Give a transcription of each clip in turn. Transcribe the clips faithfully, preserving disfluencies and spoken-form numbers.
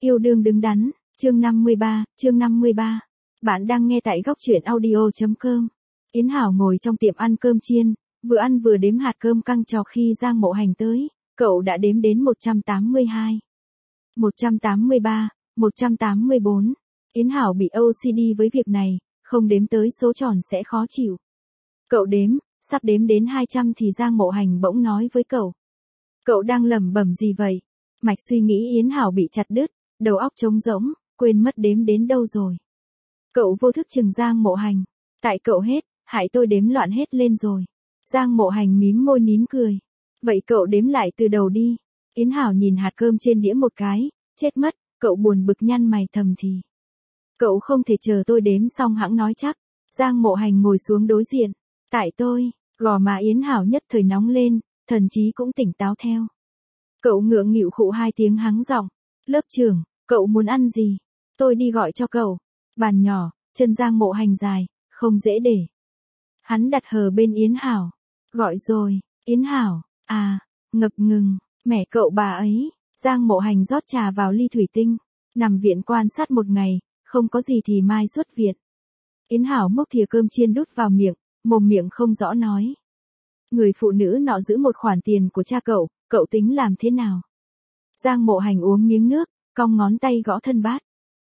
Yêu đương đứng đắn, chương năm mươi ba, chương năm mươi ba. Bạn đang nghe tại góc truyện audio.com. Yến Hảo ngồi trong tiệm ăn cơm chiên, vừa ăn vừa đếm hạt cơm căng cho khi Giang Mộ Hành tới, cậu đã đếm đến một trăm tám mươi hai, một trăm tám mươi ba, một trăm tám mươi bốn. Yến Hảo bị ô xê đê với việc này, không đếm tới số tròn sẽ khó chịu. Cậu đếm, sắp đếm đến hai trăm thì Giang Mộ Hành bỗng nói với cậu. Cậu đang lẩm bẩm gì vậy? Mạch suy nghĩ Yến Hảo bị chặt đứt, đầu óc trống rỗng, quên mất đếm đến đâu rồi. Cậu vô thức chừng Giang Mộ Hành. Tại cậu hết, hại tôi đếm loạn hết lên rồi. Giang Mộ Hành mím môi nín cười. Vậy cậu đếm lại từ đầu đi. Yến Hảo nhìn hạt cơm trên đĩa một cái, chết mất, cậu buồn bực nhăn mày thầm thì. Cậu không thể chờ tôi đếm xong hẵng nói chắc. Giang Mộ Hành ngồi xuống đối diện. Tại tôi, gò má Yến Hảo nhất thời nóng lên, thần trí cũng tỉnh táo theo. Cậu ngượng nghịu khụ hai tiếng hắng giọng. Lớp trưởng, cậu muốn ăn gì? Tôi đi gọi cho cậu. Bàn nhỏ, chân Giang Mộ Hành dài, không dễ để. Hắn đặt hờ bên Yến Hảo. Gọi rồi, Yến Hảo, à, ngập ngừng, mẹ cậu bà ấy. Giang Mộ Hành rót trà vào ly thủy tinh. Nằm viện quan sát một ngày, không có gì thì mai xuất viện. Yến Hảo múc thìa cơm chiên đút vào miệng, mồm miệng không rõ nói. Người phụ nữ nọ giữ một khoản tiền của cha cậu, cậu tính làm thế nào? Giang Mộ Hành uống miếng nước, cong ngón tay gõ thân bát.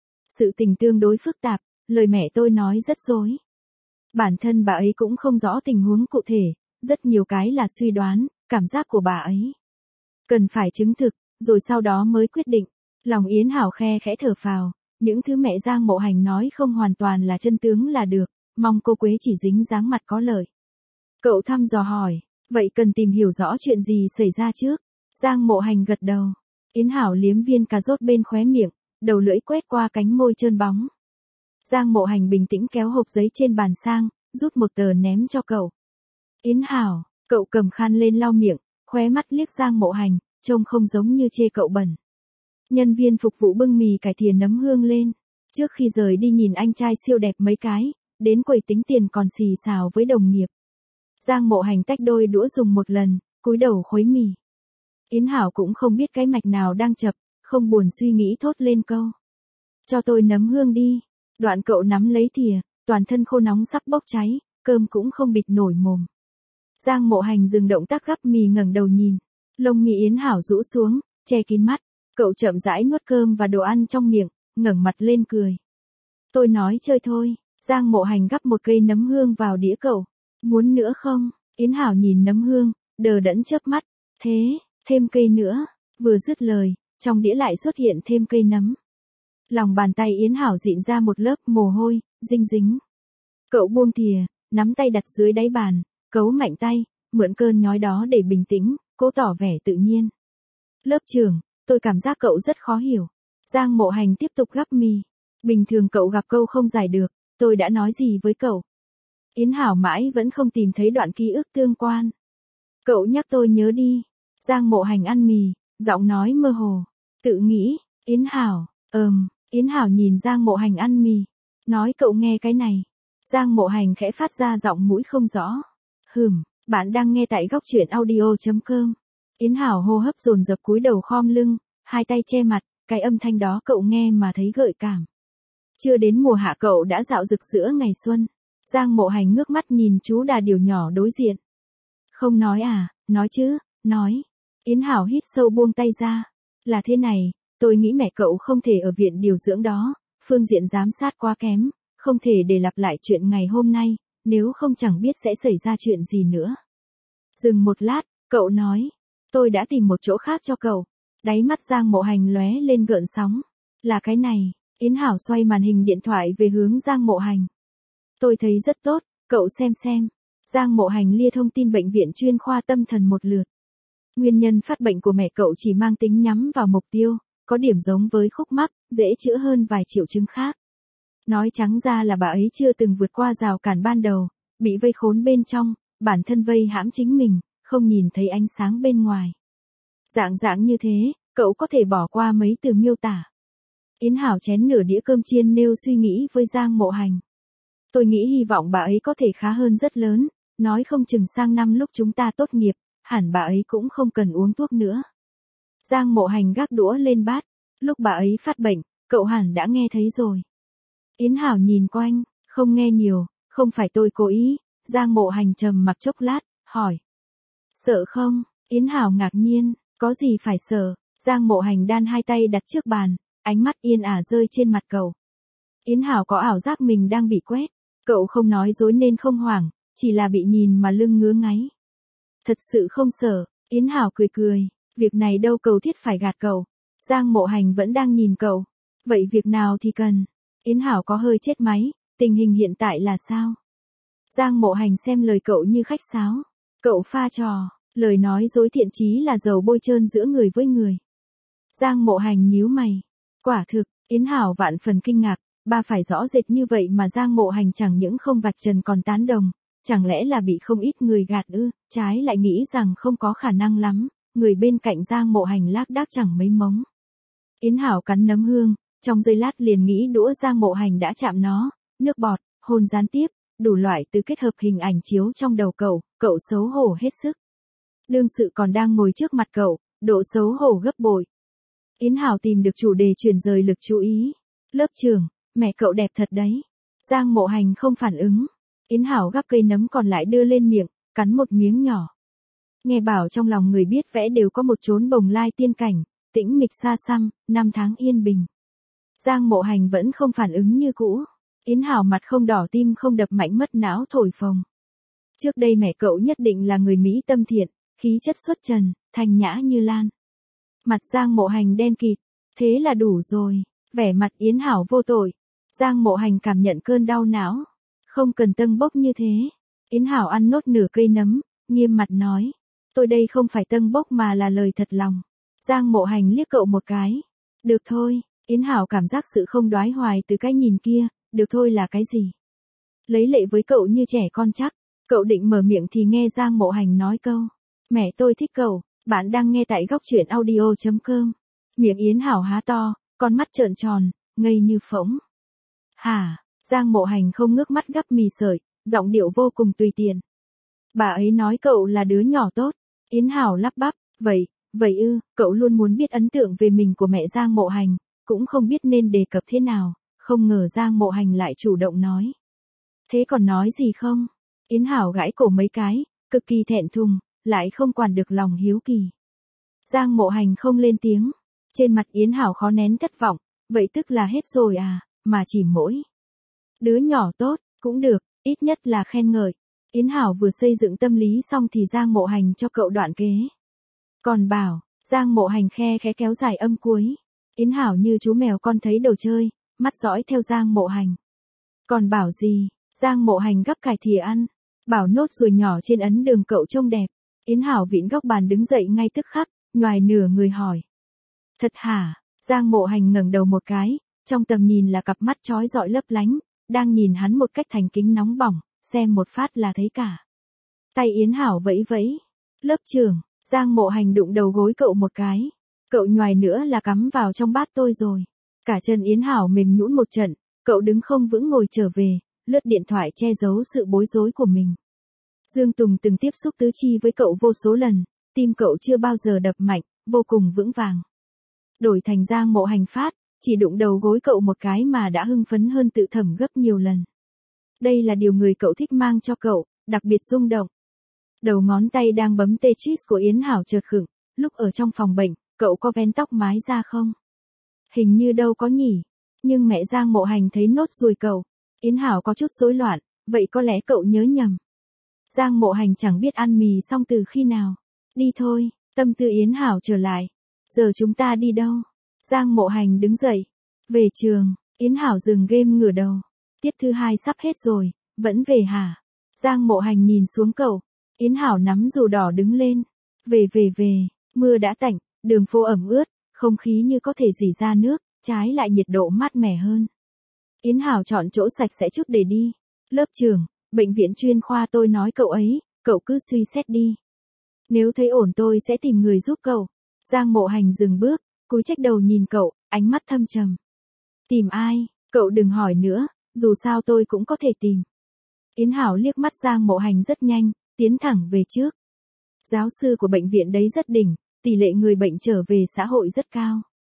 Sự tình tương đối phức tạp, lời mẹ tôi nói rất dối. Bản thân bà ấy cũng không rõ tình huống cụ thể, rất nhiều cái là suy đoán, cảm giác của bà ấy. Cần phải chứng thực, rồi sau đó mới quyết định. Lòng Yến Hảo khe khẽ thở phào, những thứ mẹ Giang Mộ Hành nói không hoàn toàn là chân tướng là được, mong cô Quế chỉ dính dáng mặt có lợi. Cậu thăm dò hỏi, vậy cần tìm hiểu rõ chuyện gì xảy ra trước? Giang Mộ Hành gật đầu. Yến Hảo liếm viên cà rốt bên khóe miệng, đầu lưỡi quét qua cánh môi trơn bóng. Giang Mộ Hành bình tĩnh kéo hộp giấy trên bàn sang, rút một tờ ném cho cậu. Yến Hảo, cậu cầm khăn lên lau miệng, khóe mắt liếc Giang Mộ Hành, trông không giống như chê cậu bẩn. Nhân viên phục vụ bưng mì cải thìa nấm hương lên. Trước khi rời đi nhìn anh trai siêu đẹp mấy cái, đến quầy tính tiền còn xì xào với đồng nghiệp. Giang Mộ Hành tách đôi đũa dùng một lần, cúi đầu khuấy mì. Yến Hảo cũng không biết cái mạch nào đang chập, không buồn suy nghĩ thốt lên câu. Cho tôi nấm hương đi. Đoạn cậu nắm lấy thìa, toàn thân khô nóng sắp bốc cháy, cơm cũng không bịt nổi mồm. Giang Mộ Hành dừng động tác gắp mì ngẩng đầu nhìn. Lông mi Yến Hảo rũ xuống, che kín mắt. Cậu chậm rãi nuốt cơm và đồ ăn trong miệng, ngẩng mặt lên cười. Tôi nói chơi thôi. Giang Mộ Hành gắp một cây nấm hương vào đĩa cậu. Muốn nữa không? Yến Hảo nhìn nấm hương, đờ đẫn chớp mắt. Thế, thêm cây nữa. Vừa dứt lời, trong đĩa lại xuất hiện thêm cây nấm. Lòng bàn tay Yến Hảo dịn ra một lớp mồ hôi, dinh dính. Cậu buông thìa, nắm tay đặt dưới đáy bàn, cấu mạnh tay, mượn cơn nhói đó để bình tĩnh, cố tỏ vẻ tự nhiên. Lớp trưởng, tôi cảm giác cậu rất khó hiểu. Giang Mộ Hành tiếp tục gắp mì. Bình thường cậu gặp câu không giải được, tôi đã nói gì với cậu? Yến Hảo mãi vẫn không tìm thấy đoạn ký ức tương quan. Cậu nhắc tôi nhớ đi. Giang Mộ Hành ăn mì, giọng nói mơ hồ. Tự nghĩ, Yến Hảo, ờm, Yến Hảo nhìn Giang Mộ Hành ăn mì. Nói cậu nghe cái này. Giang Mộ Hành khẽ phát ra giọng mũi không rõ. Hừm, bạn đang nghe tại góc truyện audio.com. Yến Hảo hô hấp dồn dập cúi đầu khom lưng, hai tay che mặt, cái âm thanh đó cậu nghe mà thấy gợi cảm. Chưa đến mùa hạ cậu đã dạo rực giữa ngày xuân. Giang Mộ Hành ngước mắt nhìn chú đà điểu nhỏ đối diện. Không nói à, nói chứ, nói. Yến Hảo hít sâu buông tay ra. Là thế này, tôi nghĩ mẹ cậu không thể ở viện điều dưỡng đó, phương diện giám sát quá kém, không thể để lặp lại chuyện ngày hôm nay, nếu không chẳng biết sẽ xảy ra chuyện gì nữa. Dừng một lát, cậu nói. Tôi đã tìm một chỗ khác cho cậu. Đáy mắt Giang Mộ Hành lóe lên gợn sóng. Là cái này. Yến Hảo xoay màn hình điện thoại về hướng Giang Mộ Hành. Tôi thấy rất tốt, cậu xem xem. Giang Mộ Hành lia thông tin bệnh viện chuyên khoa tâm thần một lượt. Nguyên nhân phát bệnh của mẹ cậu chỉ mang tính nhắm vào mục tiêu, có điểm giống với khúc mắc, dễ chữa hơn vài triệu chứng khác. Nói trắng ra là bà ấy chưa từng vượt qua rào cản ban đầu, bị vây khốn bên trong, bản thân vây hãm chính mình, không nhìn thấy ánh sáng bên ngoài. Dạng dạng như thế, cậu có thể bỏ qua mấy từ miêu tả. Yến Hảo chén nửa đĩa cơm chiên nêu suy nghĩ với Giang Mộ Hành. Tôi nghĩ hy vọng bà ấy có thể khá hơn rất lớn, nói không chừng sang năm lúc chúng ta tốt nghiệp, hẳn bà ấy cũng không cần uống thuốc nữa. Giang Mộ Hành gác đũa lên bát. Lúc bà ấy phát bệnh, cậu hẳn đã nghe thấy rồi. Yến Hảo nhìn quanh, không nghe nhiều, không phải tôi cố ý. Giang Mộ Hành trầm mặc chốc lát, hỏi. Sợ không? Yến Hảo ngạc nhiên, có gì phải sợ? Giang Mộ Hành đan hai tay đặt trước bàn, ánh mắt yên ả rơi trên mặt cậu. Yến Hảo có ảo giác mình đang bị quét, cậu không nói dối nên không hoảng, chỉ là bị nhìn mà lưng ngứa ngáy. Thật sự không sợ, Yến Hảo cười cười, việc này đâu cầu thiết phải gạt cậu. Giang Mộ Hành vẫn đang nhìn cậu, vậy việc nào thì cần. Yến Hảo có hơi chết máy, tình hình hiện tại là sao? Giang Mộ Hành xem lời cậu như khách sáo, cậu pha trò, lời nói dối thiện chí là dầu bôi trơn giữa người với người. Giang Mộ Hành nhíu mày, quả thực, Yến Hảo vạn phần kinh ngạc, bà phải rõ rệt như vậy mà Giang Mộ Hành chẳng những không vạch trần còn tán đồng, chẳng lẽ là bị không ít người gạt ư? Trái lại nghĩ rằng không có khả năng lắm, người bên cạnh Giang Mộ Hành lác đác chẳng mấy mống. Yến Hảo cắn nấm hương, trong giây lát liền nghĩ đũa Giang Mộ Hành đã chạm nó, nước bọt, hôn gián tiếp, đủ loại từ kết hợp hình ảnh chiếu trong đầu cậu, cậu xấu hổ hết sức. Đương sự còn đang ngồi trước mặt cậu, độ xấu hổ gấp bội. Yến Hảo tìm được chủ đề chuyển rời lực chú ý. Lớp trưởng, mẹ cậu đẹp thật đấy. Giang Mộ Hành không phản ứng. Yến Hảo gắp cây nấm còn lại đưa lên miệng, cắn một miếng nhỏ. Nghe bảo trong lòng người biết vẽ đều có một chốn bồng lai tiên cảnh, tĩnh mịch xa xăm, năm tháng yên bình. Giang Mộ Hành vẫn không phản ứng như cũ. Yến Hảo mặt không đỏ tim không đập mạnh mất não thổi phồng. Trước đây mẹ cậu nhất định là người Mỹ tâm thiện, khí chất xuất trần, thanh nhã như lan. Mặt Giang Mộ Hành đen kịt, thế là đủ rồi. Vẻ mặt Yến Hảo vô tội. Giang Mộ Hành cảm nhận cơn đau não. Không cần tâng bốc như thế. Yến Hảo ăn nốt nửa cây nấm, nghiêm mặt nói. Tôi đây không phải tâng bốc mà là lời thật lòng. Giang Mộ Hành liếc cậu một cái. Được thôi, Yến Hảo cảm giác sự không đoái hoài từ cái nhìn kia, được thôi là cái gì? Lấy lệ với cậu như trẻ con chắc, cậu định mở miệng thì nghe Giang Mộ Hành nói câu. Mẹ tôi thích cậu, bạn đang nghe tại góc truyện audio chấm com. Miệng Yến Hảo há to, con mắt trợn tròn, ngây như phỗng. Hả? Giang Mộ Hành không ngước mắt gắp mì sợi, giọng điệu vô cùng tùy tiện. Bà ấy nói cậu là đứa nhỏ tốt. Yến Hảo lắp bắp, vậy, vậy ư, cậu luôn muốn biết ấn tượng về mình của mẹ Giang Mộ Hành, cũng không biết nên đề cập thế nào, không ngờ Giang Mộ Hành lại chủ động nói. Thế còn nói gì không? Yến Hảo gãi cổ mấy cái, cực kỳ thẹn thùng, lại không quản được lòng hiếu kỳ. Giang Mộ Hành không lên tiếng, trên mặt Yến Hảo khó nén thất vọng, vậy tức là hết rồi à, mà chỉ mỗi. Đứa nhỏ tốt, cũng được, ít nhất là khen ngợi. Yến Hảo vừa xây dựng tâm lý xong thì Giang Mộ Hành cho cậu đoạn kế. Còn bảo, Giang Mộ Hành khe khẽ kéo dài âm cuối. Yến Hảo như chú mèo con thấy đồ chơi, mắt dõi theo Giang Mộ Hành. Còn bảo gì? Giang Mộ Hành gắp cải thìa ăn. Bảo nốt ruồi nhỏ trên ấn đường cậu trông đẹp. Yến Hảo vịn góc bàn đứng dậy ngay tức khắc, nhoài nửa người hỏi. Thật hả? Giang Mộ Hành ngẩng đầu một cái, trong tầm nhìn là cặp mắt chói rọi lấp lánh, đang nhìn hắn một cách thành kính nóng bỏng, xem một phát là thấy cả. Tay Yến Hảo vẫy vẫy. Lớp trưởng, Giang Mộ Hành đụng đầu gối cậu một cái. Cậu nhoài nữa là cắm vào trong bát tôi rồi. Cả chân Yến Hảo mềm nhũn một trận, cậu đứng không vững ngồi trở về, lướt điện thoại che giấu sự bối rối của mình. Dương Tùng từng tiếp xúc tứ chi với cậu vô số lần, tim cậu chưa bao giờ đập mạnh, vô cùng vững vàng. Đổi thành Giang Mộ Hành phát, chỉ đụng đầu gối cậu một cái mà đã hưng phấn hơn tự thẩm gấp nhiều lần. Đây là điều người cậu thích mang cho cậu, đặc biệt rung động. Đầu ngón tay đang bấm Tetris của Yến Hảo chợt khựng, lúc ở trong phòng bệnh, cậu có vén tóc mái ra không? Hình như đâu có nhỉ. Nhưng mẹ Giang Mộ Hành thấy nốt ruồi cậu. Yến Hảo có chút rối loạn, vậy có lẽ cậu nhớ nhầm. Giang Mộ Hành chẳng biết ăn mì xong từ khi nào. Đi thôi, tâm tư Yến Hảo trở lại. Giờ chúng ta đi đâu? Giang Mộ Hành đứng dậy. Về trường, Yến Hảo dừng game ngửa đầu. Tiết thứ hai sắp hết rồi, vẫn về hả? Giang Mộ Hành nhìn xuống cậu. Yến Hảo nắm dù đỏ đứng lên. Về về về, mưa đã tạnh, đường phố ẩm ướt, không khí như có thể rỉ ra nước, trái lại nhiệt độ mát mẻ hơn. Yến Hảo chọn chỗ sạch sẽ chút để đi. Lớp trưởng, bệnh viện chuyên khoa tôi nói cậu ấy, cậu cứ suy xét đi. Nếu thấy ổn tôi sẽ tìm người giúp cậu. Giang Mộ Hành dừng bước, cúi trách đầu nhìn cậu, ánh mắt thâm trầm. Tìm ai? Cậu đừng hỏi nữa, dù sao tôi cũng có thể tìm. Yến Hảo liếc mắt Giang Mộ Hành rất nhanh, tiến thẳng về trước. Giáo sư của bệnh viện đấy rất đỉnh, tỷ lệ người bệnh trở về xã hội rất cao.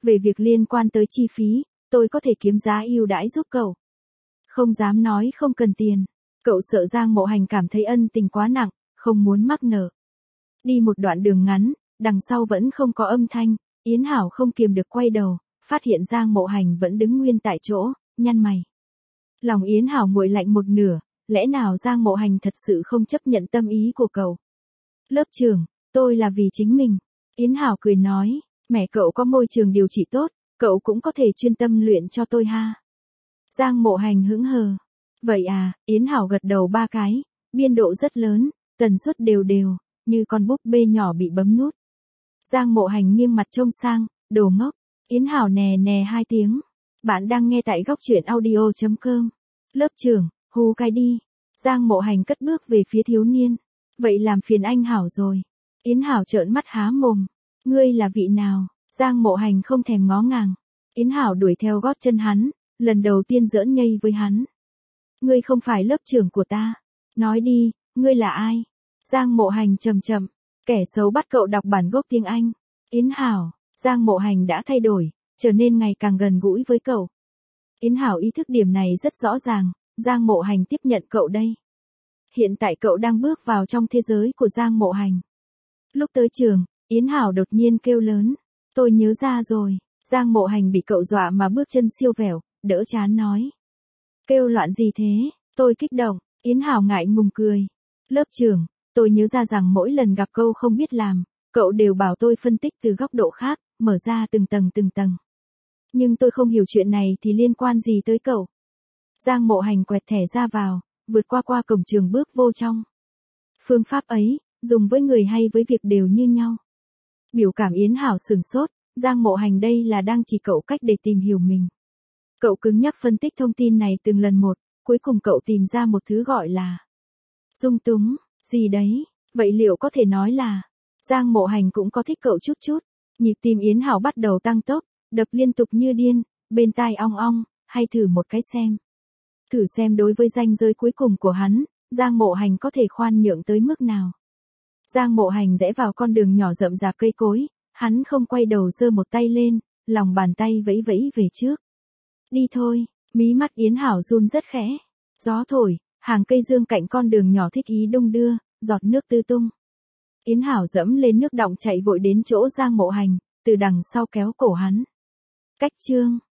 Về việc liên quan tới chi phí, tôi có thể kiếm giá ưu đãi giúp cậu. Không dám nói không cần tiền. Cậu sợ Giang Mộ Hành cảm thấy ân tình quá nặng, không muốn mắc nợ. Đi một đoạn đường ngắn, đằng sau vẫn không có âm thanh, Yến Hảo không kiềm được quay đầu, phát hiện Giang Mộ Hành vẫn đứng nguyên tại chỗ, nhăn mày. Lòng Yến Hảo nguội lạnh một nửa, lẽ nào Giang Mộ Hành thật sự không chấp nhận tâm ý của cậu? Lớp trưởng, tôi là vì chính mình. Yến Hảo cười nói, mẹ cậu có môi trường điều trị tốt, cậu cũng có thể chuyên tâm luyện cho tôi ha. Giang Mộ Hành hững hờ. Vậy à, Yến Hảo gật đầu ba cái, biên độ rất lớn, tần suất đều đều, như con búp bê nhỏ bị bấm nút. Giang Mộ Hành nghiêng mặt trông sang, đồ ngốc. Yến Hảo nè nè hai tiếng. Bạn đang nghe tại góc truyện audio.com. Lớp trưởng, hú cái đi. Giang Mộ Hành cất bước về phía thiếu niên. Vậy làm phiền anh Hảo rồi. Yến Hảo trợn mắt há mồm. Ngươi là vị nào? Giang Mộ Hành không thèm ngó ngàng. Yến Hảo đuổi theo gót chân hắn, lần đầu tiên giỡn nhây với hắn. Ngươi không phải lớp trưởng của ta. Nói đi, ngươi là ai? Giang Mộ Hành chậm chậm. Kẻ xấu bắt cậu đọc bản gốc tiếng Anh. Yến Hảo, Giang Mộ Hành đã thay đổi, trở nên ngày càng gần gũi với cậu. Yến Hảo ý thức điểm này rất rõ ràng, Giang Mộ Hành tiếp nhận cậu đây. Hiện tại cậu đang bước vào trong thế giới của Giang Mộ Hành. Lúc tới trường, Yến Hảo đột nhiên kêu lớn. Tôi nhớ ra rồi. Giang Mộ Hành bị cậu dọa mà bước chân siêu vẹo, đỡ chán nói. Kêu loạn gì thế? Tôi kích động. Yến Hảo ngại ngùng cười. Lớp trưởng, tôi nhớ ra rằng mỗi lần gặp câu không biết làm, cậu đều bảo tôi phân tích từ góc độ khác, mở ra từng tầng từng tầng. Nhưng tôi không hiểu chuyện này thì liên quan gì tới cậu. Giang Mộ Hành quẹt thẻ ra vào, vượt qua qua cổng trường bước vô trong. Phương pháp ấy, dùng với người hay với việc đều như nhau. Biểu cảm Yến Hảo sửng sốt, Giang Mộ Hành đây là đang chỉ cậu cách để tìm hiểu mình. Cậu cứng nhắc phân tích thông tin này từng lần một, cuối cùng cậu tìm ra một thứ gọi là dung túng, gì đấy, vậy liệu có thể nói là Giang Mộ Hành cũng có thích cậu chút chút. Nhịp tim Yến Hảo bắt đầu tăng tốc, đập liên tục như điên, bên tai ong ong, hay thử một cái xem. Thử xem đối với ranh giới cuối cùng của hắn, Giang Mộ Hành có thể khoan nhượng tới mức nào. Giang Mộ Hành rẽ vào con đường nhỏ rậm rạp cây cối, hắn không quay đầu giơ một tay lên, lòng bàn tay vẫy vẫy về trước. Đi thôi, mí mắt Yến Hảo run rất khẽ. Gió thổi, hàng cây dương cạnh con đường nhỏ thích ý đung đưa, giọt nước tư tung. Yến Hảo dẫm lên nước đọng chạy vội đến chỗ Giang Mộ Hành, từ đằng sau kéo cổ hắn. Cách chương.